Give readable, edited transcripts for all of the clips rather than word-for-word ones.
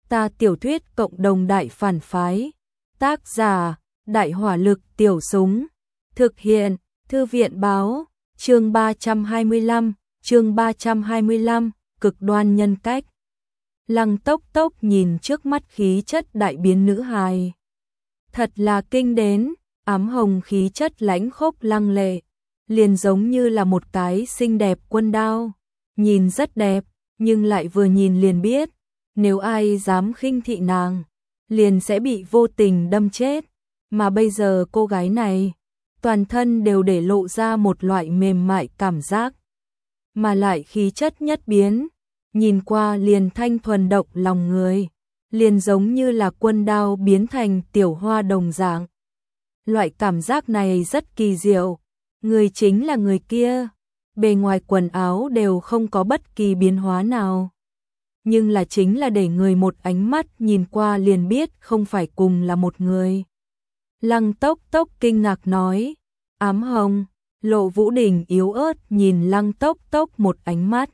Ta tiểu thuyết cộng đồng đại phản phái. Tác giả, Đại hỏa lực tiểu súng. Thực hiện, Thư viện báo, chương 325, cực đoan nhân cách. Lăng Tốc Tốc nhìn trước mắt khí chất đại biến nữ hài. Thật là kinh đến, ám hồng khí chất lãnh khốc lăng lệ, liền giống như là một cái xinh đẹp quân đao. Nhìn rất đẹp, nhưng lại vừa nhìn liền biết, nếu ai dám khinh thị nàng, liền sẽ bị vô tình đâm chết. Mà bây giờ cô gái này, toàn thân đều để lộ ra một loại mềm mại cảm giác, mà lại khí chất nhất biến, nhìn qua liền thanh thuần động lòng người, liền giống như là quân đao biến thành tiểu hoa đồng dạng. Loại cảm giác này rất kỳ diệu, người chính là người kia, bề ngoài quần áo đều không có bất kỳ biến hóa nào. Nhưng là chính là để người một ánh mắt nhìn qua liền biết không phải cùng là một người. Lăng Tốc Tốc kinh ngạc nói, ám hồng. Lộ Vũ Đình yếu ớt nhìn Lăng Tốc Tốc một ánh mắt,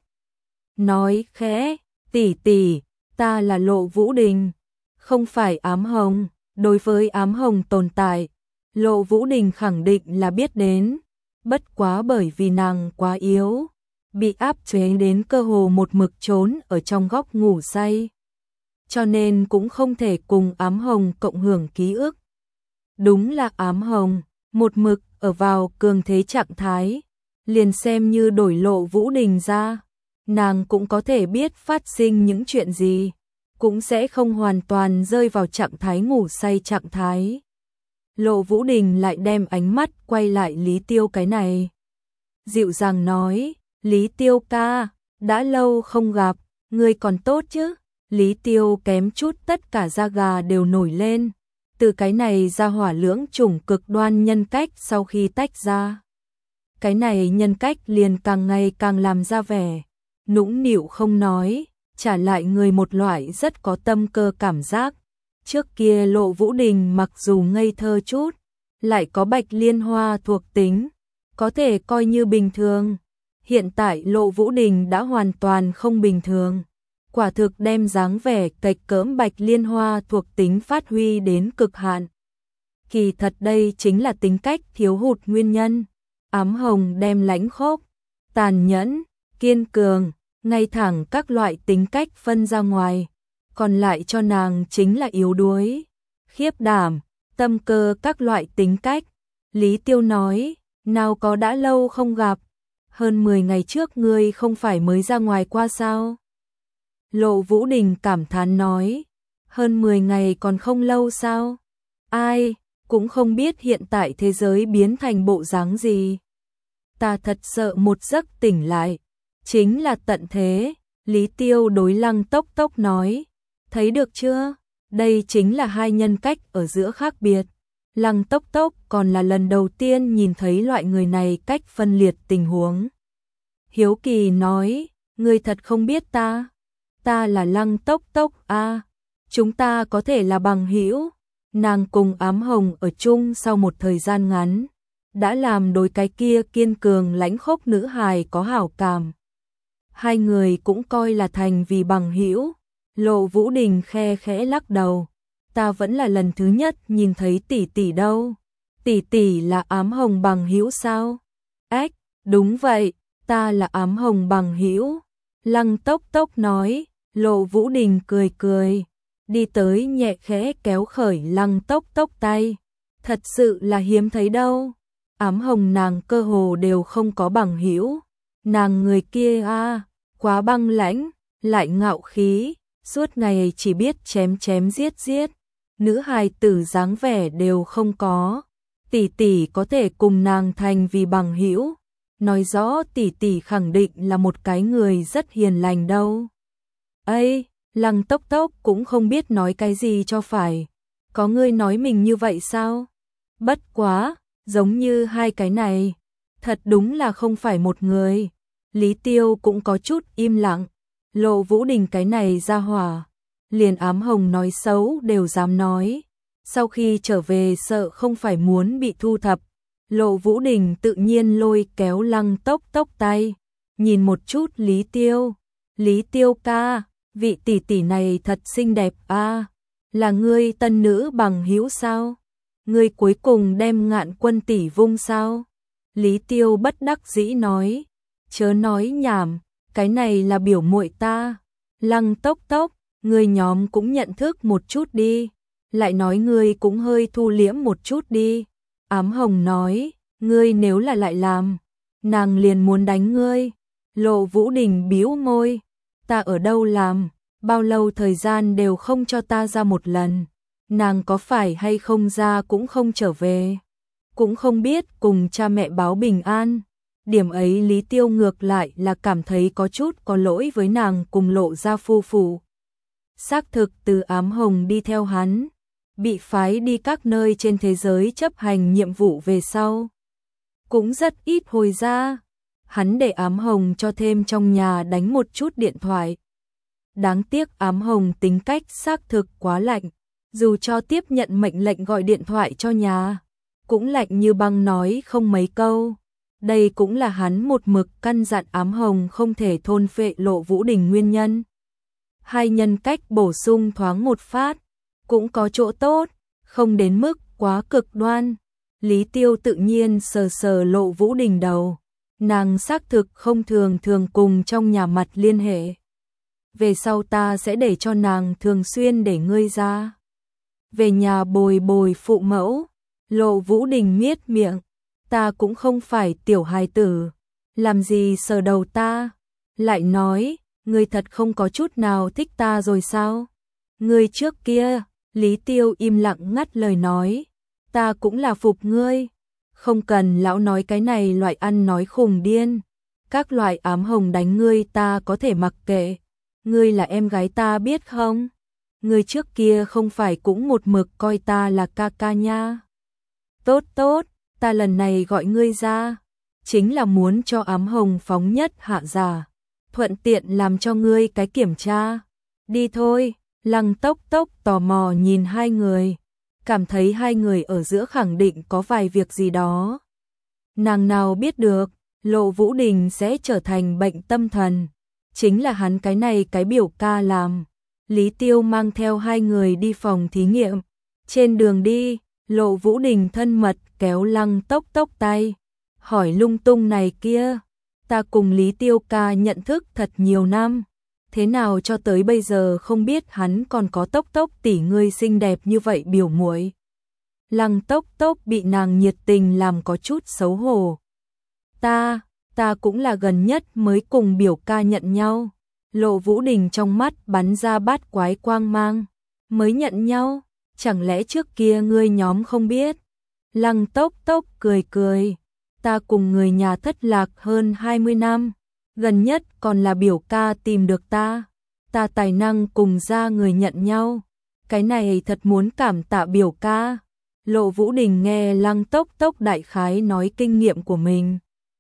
nói khẽ, tỷ tỷ, ta là Lộ Vũ Đình, không phải ám hồng. Đối với ám hồng tồn tại, Lộ Vũ Đình khẳng định là biết đến, bất quá bởi vì nàng quá yếu, bị áp chế đến cơ hồ một mực trốn ở trong góc ngủ say, cho nên cũng không thể cùng ám hồng cộng hưởng ký ức. Đúng là ám hồng, một mực ở vào cường thế trạng thái, liền xem như đổi Lộ Vũ Đình ra, nàng cũng có thể biết phát sinh những chuyện gì, cũng sẽ không hoàn toàn rơi vào trạng thái ngủ say trạng thái. Lộ Vũ Đình lại đem ánh mắt quay lại Lý Tiêu cái này, dịu dàng nói, Lý Tiêu ca, đã lâu không gặp, ngươi còn tốt chứ? Lý Tiêu kém chút tất cả da gà đều nổi lên. Từ cái này ra hỏa lưỡng chủng cực đoan nhân cách sau khi tách ra, cái này nhân cách liền càng ngày càng làm ra vẻ nũng nịu không nói, trả lại người một loại rất có tâm cơ cảm giác. Trước kia Lộ Vũ Đình mặc dù ngây thơ chút, lại có bạch liên hoa thuộc tính, có thể coi như bình thường. Hiện tại Lộ Vũ Đình đã hoàn toàn không bình thường, quả thực đem dáng vẻ kịch cỡm bạch liên hoa thuộc tính phát huy đến cực hạn. Kỳ thật đây chính là tính cách thiếu hụt nguyên nhân. Ám hồng đem lãnh khốc, tàn nhẫn, kiên cường, ngay thẳng các loại tính cách phân ra ngoài, còn lại cho nàng chính là yếu đuối, khiếp đảm, tâm cơ các loại tính cách. Lý Tiêu nói, nào có đã lâu không gặp, hơn 10 ngày trước ngươi không phải mới ra ngoài qua sao? Lộ Vũ Đình cảm thán nói, hơn 10 ngày còn không lâu sao? Ai, cũng không biết hiện tại thế giới biến thành bộ dáng gì. Ta thật sợ một giấc tỉnh lại, chính là tận thế. Lý Tiêu đối Lăng Tốc Tốc nói, thấy được chưa? Đây chính là hai nhân cách ở giữa khác biệt. Lăng Tốc Tốc còn là lần đầu tiên nhìn thấy loại người này cách phân liệt tình huống. Hiếu kỳ nói, ngươi thật không biết ta. Ta là Lăng Tốc Tốc a, chúng ta có thể là bằng hữu. Nàng cùng ám hồng ở chung sau một thời gian ngắn, đã làm đối cái kia kiên cường lãnh khốc nữ hài có hảo cảm. Hai người cũng coi là thành vì bằng hữu. Lộ Vũ Đình khe khẽ lắc đầu, ta vẫn là lần thứ nhất nhìn thấy tỷ tỷ đâu. Tỷ tỷ là ám hồng bằng hữu sao? Ếch, đúng vậy, ta là ám hồng bằng hữu. Lăng Tốc Tốc nói. Lộ Vũ Đình cười cười, đi tới nhẹ khẽ kéo khởi Lăng Tốc Tốc tay. Thật sự là hiếm thấy đâu. Ám hồng nàng cơ hồ đều không có bằng hữu. Nàng người kia a, quá băng lãnh, lại ngạo khí, suốt ngày chỉ biết chém chém giết giết, nữ hài tử dáng vẻ đều không có. Tỷ tỷ có thể cùng nàng thành vì bằng hữu, nói rõ tỷ tỷ khẳng định là một cái người rất hiền lành đâu. Ây, Lăng Tốc Tốc cũng không biết nói cái gì cho phải. Có ngươi nói mình như vậy sao? Bất quá, giống như hai cái này, thật đúng là không phải một người. Lý Tiêu cũng có chút im lặng. Lộ Vũ Đình cái này ra hỏa, liền ám hồng nói xấu đều dám nói. Sau khi trở về sợ không phải muốn bị thu thập. Lộ Vũ Đình tự nhiên lôi kéo Lăng Tốc Tốc tay, nhìn một chút Lý Tiêu. Lý Tiêu ca, vị tỷ tỷ này thật xinh đẹp a, là ngươi tân nữ bằng hữu sao? Ngươi cuối cùng đem Ngạn Quân tỷ vung sao? Lý Tiêu bất đắc dĩ nói, chớ nói nhảm, cái này là biểu muội ta. Lăng Tốc Tốc, ngươi nhóm cũng nhận thức một chút đi, lại nói ngươi cũng hơi thu liễm một chút đi. Ám Hồng nói, ngươi nếu là lại làm, nàng liền muốn đánh ngươi. Lộ Vũ Đình bĩu môi, ta ở đâu làm, bao lâu thời gian đều không cho ta ra một lần, nàng có phải hay không ra cũng không trở về, cũng không biết cùng cha mẹ báo bình an. Điểm ấy Lý Tiêu ngược lại là cảm thấy có chút có lỗi với nàng cùng Lộ gia phu phụ. Xác thực từ Ám Hồng đi theo hắn, bị phái đi các nơi trên thế giới chấp hành nhiệm vụ về sau, cũng rất ít hồi ra. Hắn để Ám Hồng cho thêm trong nhà đánh một chút điện thoại. Đáng tiếc Ám Hồng tính cách xác thực quá lạnh, dù cho tiếp nhận mệnh lệnh gọi điện thoại cho nhà, cũng lạnh như băng nói không mấy câu. Đây cũng là hắn một mực căn dặn Ám Hồng không thể thôn phệ Lộ Vũ Đình nguyên nhân. Hai nhân cách bổ sung thoáng một phát, cũng có chỗ tốt, không đến mức quá cực đoan. Lý Tiêu tự nhiên sờ sờ Lộ Vũ Đình đầu, nàng xác thực không thường thường cùng trong nhà mặt liên hệ. Về sau ta sẽ để cho nàng thường xuyên để ngươi ra về nhà bồi bồi phụ mẫu. Lộ Vũ Đình miết miệng, ta cũng không phải tiểu hài tử, làm gì sờ đầu ta. Lại nói, ngươi thật không có chút nào thích ta rồi sao? Ngươi trước kia, Lý Tiêu im lặng ngắt lời nói, ta cũng là phục ngươi, không cần lão nói cái này loại ăn nói khùng điên. Các loại Ám Hồng đánh ngươi ta có thể mặc kệ, ngươi là em gái ta biết không? Ngươi trước kia không phải cũng một mực coi ta là ca ca nha. Tốt tốt, ta lần này gọi ngươi ra, chính là muốn cho Ám Hồng phóng nhất hạ giả, thuận tiện làm cho ngươi cái kiểm tra. Đi thôi. Lăng Tốc Tốc tò mò nhìn hai người, cảm thấy hai người ở giữa khẳng định có vài việc gì đó. Nàng nào biết được, Lộ Vũ Đình sẽ trở thành bệnh tâm thần, chính là hắn cái này cái biểu ca làm. Lý Tiêu mang theo hai người đi phòng thí nghiệm. Trên đường đi, Lộ Vũ Đình thân mật kéo Lăng Tốc Tốc tay, hỏi lung tung này kia. Ta cùng Lý Tiêu ca nhận thức thật nhiều năm, thế nào cho tới bây giờ không biết hắn còn có Tốc Tốc tỷ ngươi xinh đẹp như vậy biểu muội. Lăng Tốc Tốc bị nàng nhiệt tình làm có chút xấu hổ. Ta cũng là gần nhất mới cùng biểu ca nhận nhau. Lộ Vũ Đình trong mắt bắn ra bát quái quang mang. Mới nhận nhau, chẳng lẽ trước kia ngươi nhóm không biết? Lăng Tốc Tốc cười cười, ta cùng người nhà thất lạc hơn 20 năm, gần nhất còn là biểu ca tìm được ta tài năng cùng ra người nhận nhau, cái này thật muốn cảm tạ biểu ca. Lộ Vũ Đình nghe Lăng Tốc Tốc đại khái nói kinh nghiệm của mình,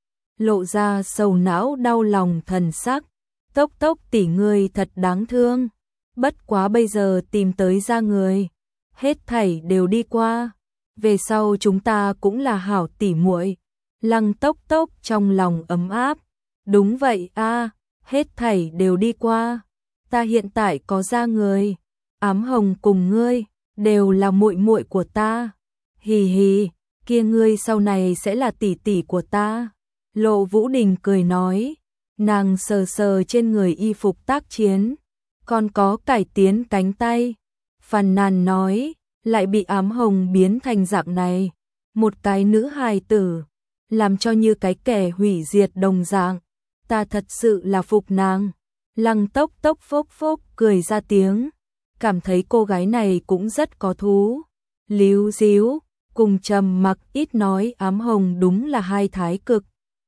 lộ ra sầu não đau lòng thần sắc. Tốc Tốc tỷ ngươi thật đáng thương, bất quá bây giờ tìm tới ra người, hết thảy đều đi qua, về sau chúng ta cũng là hảo tỷ muội. Lăng Tốc Tốc trong lòng ấm áp, đúng vậy a, hết thảy đều đi qua, ta hiện tại có ra người, Ám Hồng cùng ngươi đều là muội muội của ta. Hì hì, kia ngươi sau này sẽ là tỷ tỷ của ta. Lộ Vũ Đình cười nói, nàng sờ sờ trên người y phục tác chiến, còn có cải tiến cánh tay, phàn nàn nói, lại bị Ám Hồng biến thành dạng này, một cái nữ hài tử, làm cho như cái kẻ hủy diệt đồng dạng, ta thật sự là phục nàng. Lăng Tốc Tốc phốc phốc cười ra tiếng, cảm thấy cô gái này cũng rất có thú. Líu díu, cùng trầm mặc ít nói Ám Hồng đúng là hai thái cực.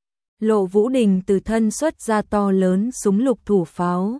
Lộ Vũ Đình từ thân xuất ra to lớn súng lục thủ pháo,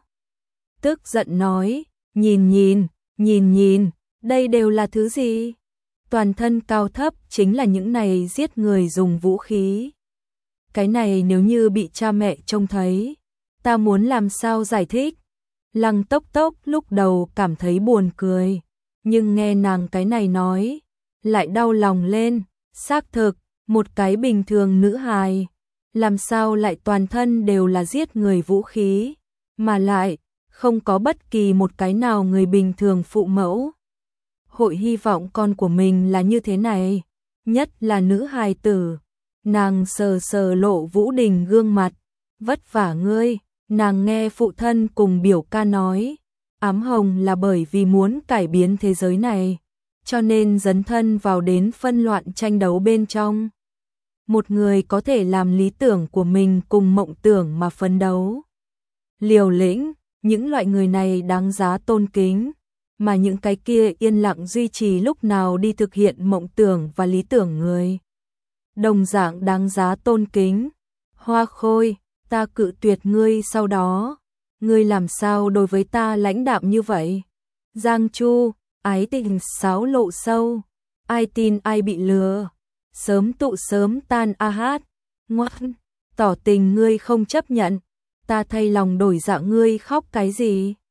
tức giận nói, nhìn nhìn, đây đều là thứ gì? Toàn thân cao thấp chính là những này giết người dùng vũ khí. Cái này nếu như bị cha mẹ trông thấy, ta muốn làm sao giải thích? Lăng Tốc Tốc lúc đầu cảm thấy buồn cười, nhưng nghe nàng cái này nói, lại đau lòng lên. Xác thực, một cái bình thường nữ hài, làm sao lại toàn thân đều là giết người vũ khí, mà lại không có bất kỳ một cái nào người bình thường phụ mẫu hội hy vọng con của mình là như thế này, nhất là nữ hài tử. Nàng sờ sờ Lộ Vũ Đình gương mặt, vất vả ngươi, nàng nghe phụ thân cùng biểu ca nói, ám hồng là bởi vì muốn cải biến thế giới này, cho nên dấn thân vào đến phân loạn tranh đấu bên trong. Một người có thể làm lý tưởng của mình cùng mộng tưởng mà phấn đấu. Liều lĩnh, những loại người này đáng giá tôn kính, mà những cái kia yên lặng duy trì lúc nào đi thực hiện mộng tưởng và lý tưởng người. Đồng dạng đáng giá tôn kính. Hoa Khôi, ta cự tuyệt ngươi sau đó. Ngươi làm sao đối với ta lãnh đạm như vậy? Giang Chu, ái tình sáo lộ sâu. Ai tin ai bị lừa. Sớm tụ sớm tan a hát. Ngoan, tỏ tình ngươi không chấp nhận. Ta thay lòng đổi dạ ngươi khóc cái gì?